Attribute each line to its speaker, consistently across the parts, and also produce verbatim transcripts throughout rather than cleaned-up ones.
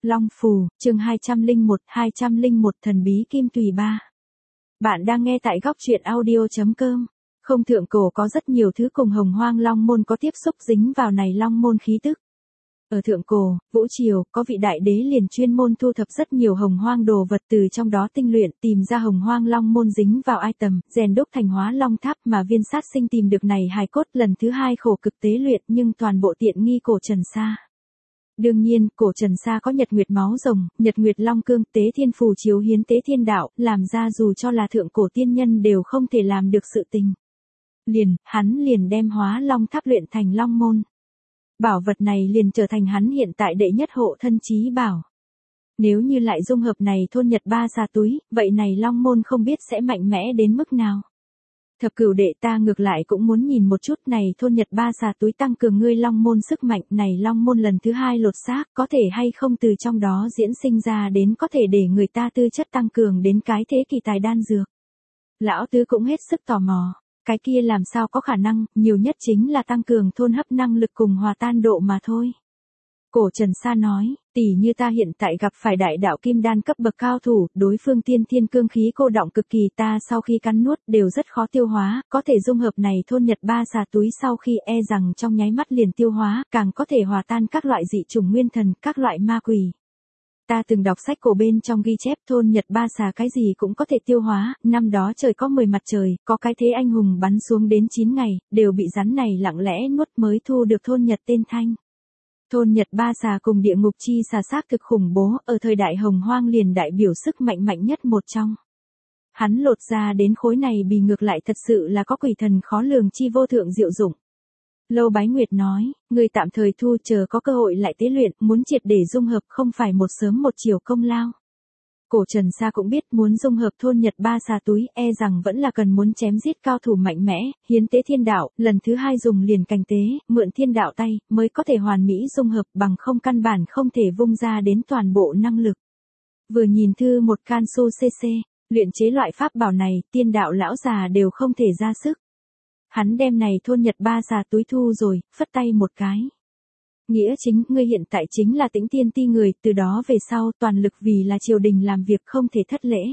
Speaker 1: Long Phù, chương hai trăm lẻ một, hai trăm lẻ một Thần bí Kim Tùy Ba. Bạn đang nghe tại góc truyện audio.com. Không thượng cổ có rất nhiều thứ cùng Hồng Hoang Long Môn có tiếp xúc dính vào này Long Môn khí tức. Ở thượng cổ, Vũ Triều, có vị đại đế liền chuyên môn thu thập rất nhiều Hồng Hoang đồ vật từ trong đó tinh luyện tìm ra Hồng Hoang Long Môn dính vào ai tầm, rèn đúc thành Hóa Long Tháp mà viên sát sinh tìm được này hài cốt lần thứ hai khổ cực tế luyện nhưng toàn bộ tiện nghi cổ Trần Sa. Đương nhiên, cổ Trần Sa có Nhật Nguyệt máu rồng, Nhật Nguyệt Long Cương, Tế Thiên Phù chiếu hiến Tế Thiên Đạo, làm ra dù cho là thượng cổ tiên nhân đều không thể làm được sự tình. Liền, hắn liền đem Hóa Long Tháp luyện thành Long Môn. Bảo vật này liền trở thành hắn hiện tại đệ nhất hộ thân chí bảo. Nếu như lại dung hợp này thôn Nhật Ba Xà túi, vậy này Long Môn không biết sẽ mạnh mẽ đến mức nào. Thập cửu đệ ta ngược lại cũng muốn nhìn một chút này thôn Nhật Ba Xà túi tăng cường ngươi Long Môn sức mạnh này Long Môn lần thứ hai lột xác có thể hay không từ trong đó diễn sinh ra đến có thể để người ta tư chất tăng cường đến cái thế kỳ tài đan dược. Lão tứ cũng hết sức tò mò, cái kia làm sao có khả năng, nhiều nhất chính là tăng cường thôn hấp năng lực cùng hòa tan độ mà thôi. Cổ Trần Sa nói, tỷ như ta hiện tại gặp phải đại đạo kim đan cấp bậc cao thủ, đối phương tiên thiên cương khí cô đọng cực kỳ ta sau khi cắn nuốt đều rất khó tiêu hóa, có thể dung hợp này thôn Nhật Ba Xà túi sau khi e rằng trong nháy mắt liền tiêu hóa, càng có thể hòa tan các loại dị chủng nguyên thần, các loại ma quỷ. Ta từng đọc sách cổ bên trong ghi chép thôn Nhật Ba Xà cái gì cũng có thể tiêu hóa, năm đó trời có mười mặt trời, có cái thế anh hùng bắn xuống đến chín ngày, đều bị rắn này lặng lẽ nuốt mới thu được thôn Nhật tên thanh. Thôn Nhật Ba Xà cùng địa ngục chi xà xác thực khủng bố, ở thời đại Hồng Hoang liền đại biểu sức mạnh mạnh nhất một trong. Hắn lột ra đến khối này bì ngược lại thật sự là có quỷ thần khó lường chi vô thượng diệu dụng. Lâu Bái Nguyệt nói, người tạm thời thu chờ có cơ hội lại tế luyện, muốn triệt để dung hợp không phải một sớm một chiều công lao. Cổ Trần Sa cũng biết muốn dung hợp thôn Nhật Ba Xà túi e rằng vẫn là cần muốn chém giết cao thủ mạnh mẽ, hiến tế thiên đạo, lần thứ hai dùng liền cành tế, mượn thiên đạo tay, mới có thể hoàn mỹ dung hợp bằng không căn bản không thể vung ra đến toàn bộ năng lực. Vừa nhìn thư một can su cc, luyện chế loại pháp bảo này, tiên đạo lão già đều không thể ra sức. Hắn đem này thôn Nhật Ba Xà túi thu rồi, phất tay một cái. Nghĩa chính, ngươi hiện tại chính là Tĩnh Tiên Ti người, từ đó về sau toàn lực vì là triều đình làm việc không thể thất lễ.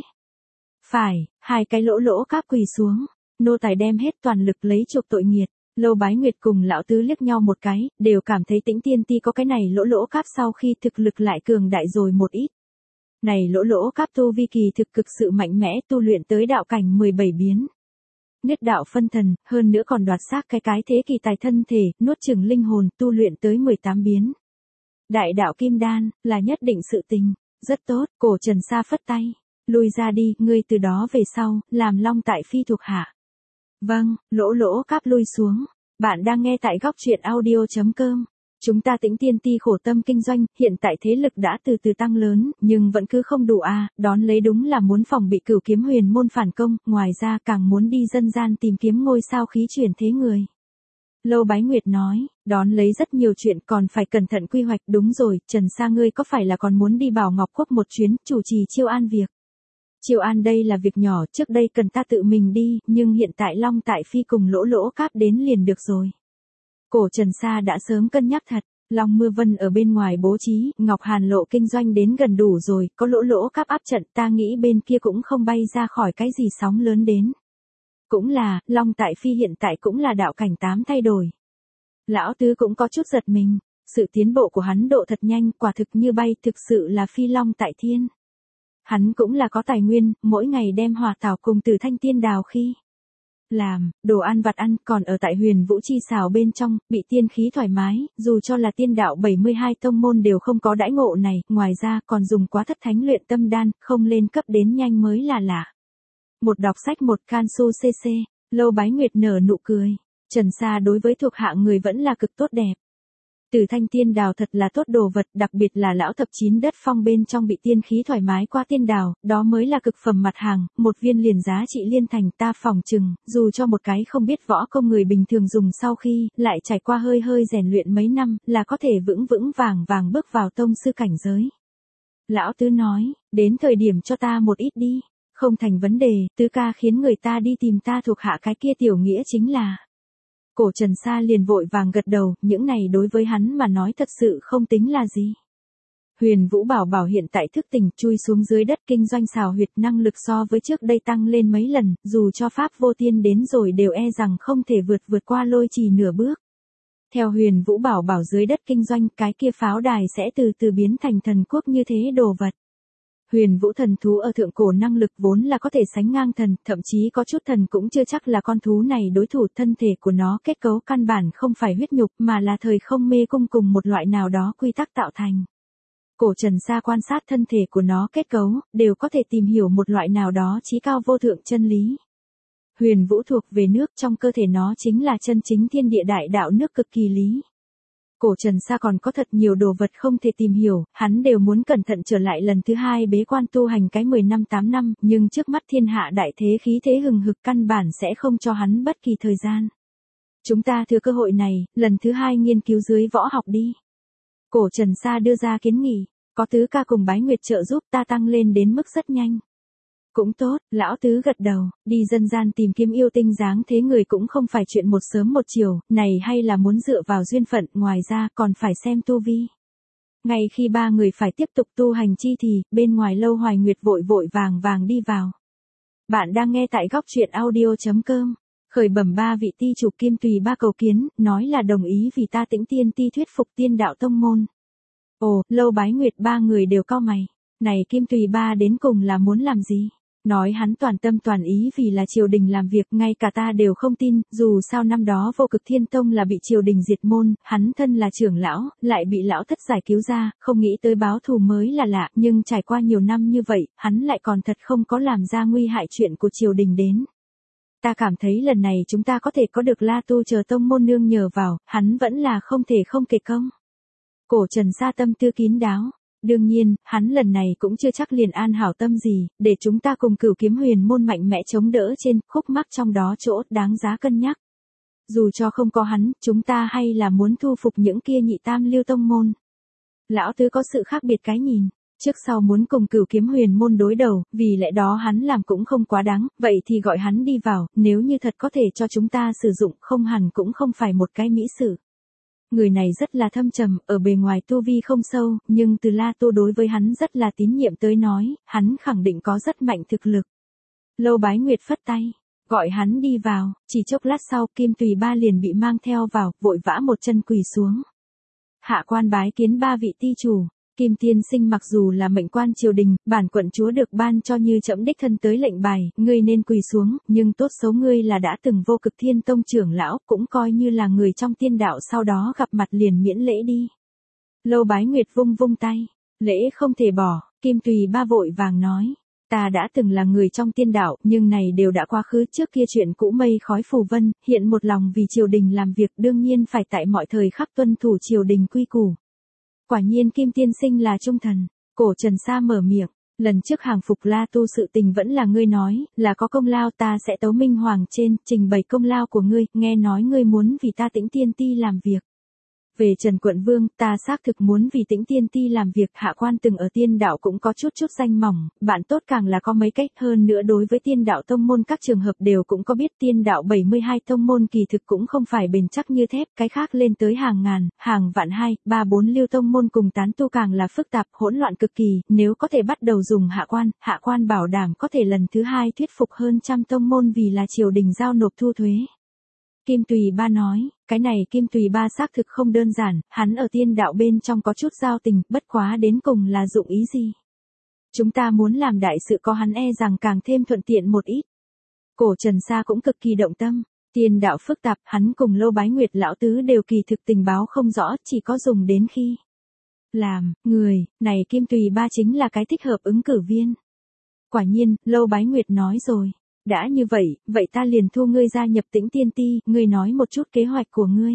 Speaker 1: Phải, hai cái lỗ lỗ cáp quỳ xuống, nô tài đem hết toàn lực lấy chuộc tội nghiệt. Lâu Bái Nguyệt cùng lão tứ liếc nhau một cái, đều cảm thấy Tĩnh Tiên Ti có cái này lỗ lỗ cáp sau khi thực lực lại cường đại rồi một ít. Này lỗ lỗ cáp tu vi kỳ thực cực sự mạnh mẽ tu luyện tới đạo cảnh mười bảy biến. Niết đạo phân thần, hơn nữa còn đoạt xác cái cái thế kỳ tài thân thể, nuốt chửng linh hồn, tu luyện tới mười tám biến. Đại đạo kim đan, là nhất định sự tình, rất tốt, cổ Trần Sa phất tay, lui ra đi, ngươi từ đó về sau, làm Long tại phi thuộc hạ. Vâng, lỗ lỗ cáp lui xuống, bạn đang nghe tại góc truyện audio.com. Chúng ta Tĩnh Tiên Ti khổ tâm kinh doanh, hiện tại thế lực đã từ từ tăng lớn, nhưng vẫn cứ không đủ à, đón lấy đúng là muốn phòng bị Cửu Kiếm Huyền môn phản công, ngoài ra càng muốn đi dân gian tìm kiếm ngôi sao khí chuyển thế người. Lâu Bái Nguyệt nói, đón lấy rất nhiều chuyện còn phải cẩn thận quy hoạch, đúng rồi, Trần Sa ngươi có phải là còn muốn đi Bảo Ngọc Quốc một chuyến, chủ trì chiêu an việc. Chiêu an đây là việc nhỏ, trước đây cần ta tự mình đi, nhưng hiện tại Long tại phi cùng lỗ lỗ cáp đến liền được rồi. Cổ Trần Sa đã sớm cân nhắc thật, Long Mưa Vân ở bên ngoài bố trí, Ngọc Hàn lộ kinh doanh đến gần đủ rồi, có lỗ lỗ cáp áp trận ta nghĩ bên kia cũng không bay ra khỏi cái gì sóng lớn đến. Cũng là, Long tại phi hiện tại cũng là đạo cảnh tám thay đổi. Lão tứ cũng có chút giật mình, sự tiến bộ của hắn độ thật nhanh, quả thực như bay, thực sự là phi long tại thiên. Hắn cũng là có tài nguyên, mỗi ngày đem hòa thảo cùng từ thanh tiên đào khi làm, đồ ăn vặt ăn, còn ở tại Huyền Vũ Chi xào bên trong, bị tiên khí thoải mái, dù cho là tiên đạo bảy mươi hai tông môn đều không có đãi ngộ này, ngoài ra còn dùng quá thất thánh luyện tâm đan, không lên cấp đến nhanh mới là lạ. Một đọc sách một can su cc, Lâu Bái Nguyệt nở nụ cười, Trần Sa đối với thuộc hạ người vẫn là cực tốt đẹp. Từ thanh tiên đào thật là tốt đồ vật, đặc biệt là lão thập chín đất phong bên trong bị tiên khí thoải mái qua tiên đào, đó mới là cực phẩm mặt hàng, một viên liền giá trị liên thành ta phòng chừng, dù cho một cái không biết võ công người bình thường dùng sau khi, lại trải qua hơi hơi rèn luyện mấy năm, là có thể vững vững vàng vàng bước vào tông sư cảnh giới. Lão tứ nói, đến thời điểm cho ta một ít đi, không thành vấn đề, tứ ca khiến người ta đi tìm ta thuộc hạ cái kia tiểu nghĩa chính là. Cổ Trần Sa liền vội vàng gật đầu, những này đối với hắn mà nói thật sự không tính là gì. Huyền Vũ Bảo Bảo hiện tại thức tỉnh, chui xuống dưới đất kinh doanh xào huyệt, năng lực so với trước đây tăng lên mấy lần, dù cho Pháp Vô Tiên đến rồi đều e rằng không thể vượt vượt qua Lôi Trì nửa bước. Theo Huyền Vũ Bảo Bảo dưới đất kinh doanh, cái kia pháo đài sẽ từ từ biến thành thần quốc như thế đồ vật. Huyền Vũ thần thú ở thượng cổ năng lực vốn là có thể sánh ngang thần, thậm chí có chút thần cũng chưa chắc là con thú này đối thủ. Thân thể của nó kết cấu căn bản không phải huyết nhục mà là thời không mê cung cùng một loại nào đó quy tắc tạo thành. Cổ Trần Sa quan sát thân thể của nó kết cấu, đều có thể tìm hiểu một loại nào đó chí cao vô thượng chân lý. Huyền Vũ thuộc về nước, trong cơ thể nó chính là chân chính thiên địa đại đạo nước cực kỳ lý. Cổ Trần Sa còn có thật nhiều đồ vật không thể tìm hiểu, hắn đều muốn cẩn thận trở lại lần thứ hai bế quan tu hành cái mười năm tám năm, nhưng trước mắt thiên hạ đại thế khí thế hừng hực căn bản sẽ không cho hắn bất kỳ thời gian. Chúng ta thừa cơ hội này, lần thứ hai nghiên cứu dưới võ học đi. Cổ Trần Sa đưa ra kiến nghị, có Tứ Ca cùng Bái Nguyệt trợ giúp ta tăng lên đến mức rất nhanh. Cũng tốt, lão tứ gật đầu, đi dân gian tìm kiếm yêu tinh dáng thế người cũng không phải chuyện một sớm một chiều, này hay là muốn dựa vào duyên phận, ngoài ra còn phải xem tu vi. Ngay khi ba người phải tiếp tục tu hành chi thì, bên ngoài Lâu Hoài Nguyệt vội vội vàng vàng đi vào. Bạn đang nghe tại góc truyện audio chấm com. Khởi bẩm ba vị ti chủ Kim Tùy Ba cầu kiến, nói là đồng ý vì ta Tĩnh Tiên Ti thuyết phục Tiên Đạo tông môn. Ồ, Lâu Bái Nguyệt ba người đều cau mày, này Kim Tùy Ba đến cùng là muốn làm gì? Nói hắn toàn tâm toàn ý vì là triều đình làm việc, ngay cả ta đều không tin, dù sao năm đó Vô Cực Thiên Tông là bị triều đình diệt môn, hắn thân là trưởng lão, lại bị lão thất giải cứu ra, không nghĩ tới báo thù mới là lạ, nhưng trải qua nhiều năm như vậy, hắn lại còn thật không có làm ra nguy hại chuyện của triều đình đến. Ta cảm thấy lần này chúng ta có thể có được La Tu chờ tông môn nương nhờ vào, hắn vẫn là không thể không kể công. Cổ Trần Sa tâm tư kín đáo. Đương nhiên, hắn lần này cũng chưa chắc liền an hảo tâm gì, để chúng ta cùng Cửu Kiếm Huyền môn mạnh mẽ chống đỡ trên khúc mắc trong đó chỗ đáng giá cân nhắc. Dù cho không có hắn, chúng ta hay là muốn thu phục những kia nhị tam lưu tông môn. Lão tứ có sự khác biệt cái nhìn, trước sau muốn cùng Cửu Kiếm Huyền môn đối đầu, vì lẽ đó hắn làm cũng không quá đáng, vậy thì gọi hắn đi vào, nếu như thật có thể cho chúng ta sử dụng, không hẳn cũng không phải một cái mỹ sự. Người này rất là thâm trầm, ở bề ngoài tu vi không sâu, nhưng từ La Tu đối với hắn rất là tín nhiệm tới nói, hắn khẳng định có rất mạnh thực lực. Lâu Bái Nguyệt phất tay, gọi hắn đi vào, chỉ chốc lát sau Kim Tùy Ba liền bị mang theo vào, vội vã một chân quỳ xuống. Hạ quan bái kiến ba vị ti chủ. Kim tiên sinh mặc dù là mệnh quan triều đình, bản quận chúa được ban cho như trẫm đích thân tới lệnh bài, ngươi nên quỳ xuống, nhưng tốt xấu ngươi là đã từng Vô Cực Thiên Tông trưởng lão, cũng coi như là người trong tiên đạo, sau đó gặp mặt liền miễn lễ đi. Lâu Bái Nguyệt vung vung tay, lễ không thể bỏ. Kim Tùy Ba vội vàng nói, ta đã từng là người trong tiên đạo, nhưng này đều đã quá khứ, trước kia chuyện cũ mây khói phù vân, hiện một lòng vì triều đình làm việc, đương nhiên phải tại mọi thời khắc tuân thủ triều đình quy củ. Quả nhiên Kim tiên sinh là trung thần. Cổ Trần Sa mở miệng, lần trước hàng phục La Tu sự tình vẫn là ngươi nói, là có công lao, ta sẽ tấu minh hoàng trên, trình bày công lao của ngươi, nghe nói ngươi muốn vì ta Tĩnh Tiên Ti làm việc. Về Trần Quận Vương, ta xác thực muốn vì Tĩnh Tiên Ti làm việc, hạ quan từng ở tiên đạo cũng có chút chút danh mỏng, bạn tốt càng là có mấy cách, hơn nữa đối với tiên đạo tông môn các trường hợp đều cũng có biết, tiên đạo bảy mươi hai tông môn kỳ thực cũng không phải bền chắc như thép, cái khác lên tới hàng ngàn, hàng vạn hai, ba bốn lưu tông môn cùng tán tu càng là phức tạp, hỗn loạn cực kỳ, nếu có thể bắt đầu dùng hạ quan, hạ quan bảo đảm có thể lần thứ hai thuyết phục hơn trăm tông môn vì là triều đình giao nộp thu thuế. Kim Tùy Ba nói, cái này Kim Tùy Ba xác thực không đơn giản, hắn ở tiên đạo bên trong có chút giao tình, bất quá đến cùng là dụng ý gì. Chúng ta muốn làm đại sự có hắn e rằng càng thêm thuận tiện một ít. Cổ Trần Sa cũng cực kỳ động tâm, tiên đạo phức tạp, hắn cùng Lâu Bái Nguyệt lão tứ đều kỳ thực tình báo không rõ, chỉ có dùng đến khi làm, người, này Kim Tùy Ba chính là cái thích hợp ứng cử viên. Quả nhiên, Lâu Bái Nguyệt nói rồi. Đã như vậy, vậy ta liền thu ngươi gia nhập Tĩnh Tiên Ti, ngươi nói một chút kế hoạch của ngươi.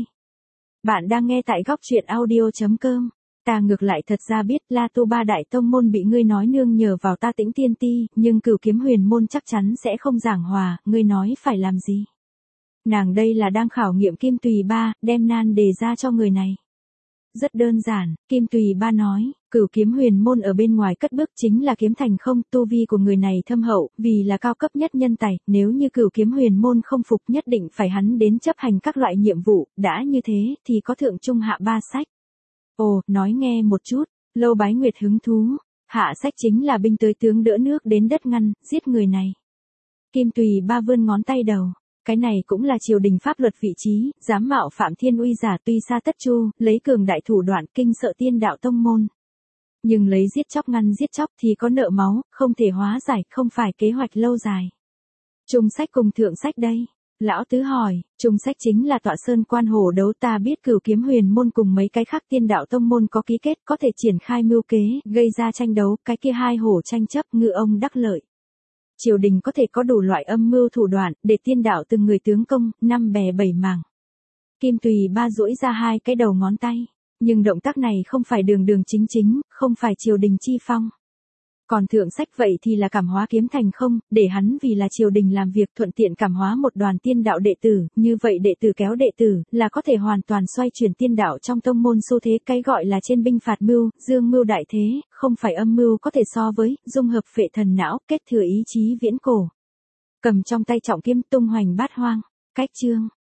Speaker 1: Bạn đang nghe tại góc truyện audio chấm com. Ta ngược lại thật ra biết La Tu ba đại tông môn bị ngươi nói nương nhờ vào ta Tĩnh Tiên Ti, nhưng Cửu Kiếm Huyền môn chắc chắn sẽ không giảng hòa, ngươi nói phải làm gì? Nàng đây là đang khảo nghiệm Kim Tùy Ba, đem nan đề ra cho người này. Rất đơn giản, Kim Tùy Ba nói, Cửu Kiếm Huyền môn ở bên ngoài cất bước chính là kiếm thành không, tu vi của người này thâm hậu, vì là cao cấp nhất nhân tài, nếu như Cửu Kiếm Huyền môn không phục nhất định phải hắn đến chấp hành các loại nhiệm vụ, đã như thế thì có thượng trung hạ ba sách. Ồ, nói nghe một chút, Lâu Bái Nguyệt hứng thú, hạ sách chính là binh tới tướng đỡ nước đến đất ngăn, giết người này. Kim Tùy Ba vươn ngón tay đầu, cái này cũng là triều đình pháp luật vị trí, dám mạo phạm thiên uy giả tuy xa tất chu, lấy cường đại thủ đoạn kinh sợ tiên đạo tông môn. Nhưng lấy giết chóc ngăn giết chóc thì có nợ máu, không thể hóa giải, không phải kế hoạch lâu dài. Trung sách cùng thượng sách đây. Lão Tứ hỏi, Trung sách chính là tọa sơn quan hổ đấu, ta biết Cửu Kiếm Huyền môn cùng mấy cái khác tiên đạo tông môn có ký kết, có thể triển khai mưu kế, gây ra tranh đấu, cái kia hai hổ tranh chấp, ngư ông đắc lợi. Triều đình có thể có đủ loại âm mưu thủ đoạn, để tiên đạo từng người tướng công, năm bè bảy mảng. Kim Tùy Ba duỗi ra hai cái đầu ngón tay, nhưng động tác này không phải đường đường chính chính, không phải triều đình chi phong. Còn thượng sách vậy thì là cảm hóa kiếm thành không, để hắn vì là triều đình làm việc thuận tiện cảm hóa một đoàn tiên đạo đệ tử, như vậy đệ tử kéo đệ tử, là có thể hoàn toàn xoay chuyển tiên đạo trong tông môn xu thế, cái gọi là trên binh phạt mưu, dương mưu đại thế, không phải âm mưu có thể so với, dung hợp phệ thần não, kết thừa ý chí viễn cổ. Cầm trong tay trọng kiếm tung hoành bát hoang, cách chương.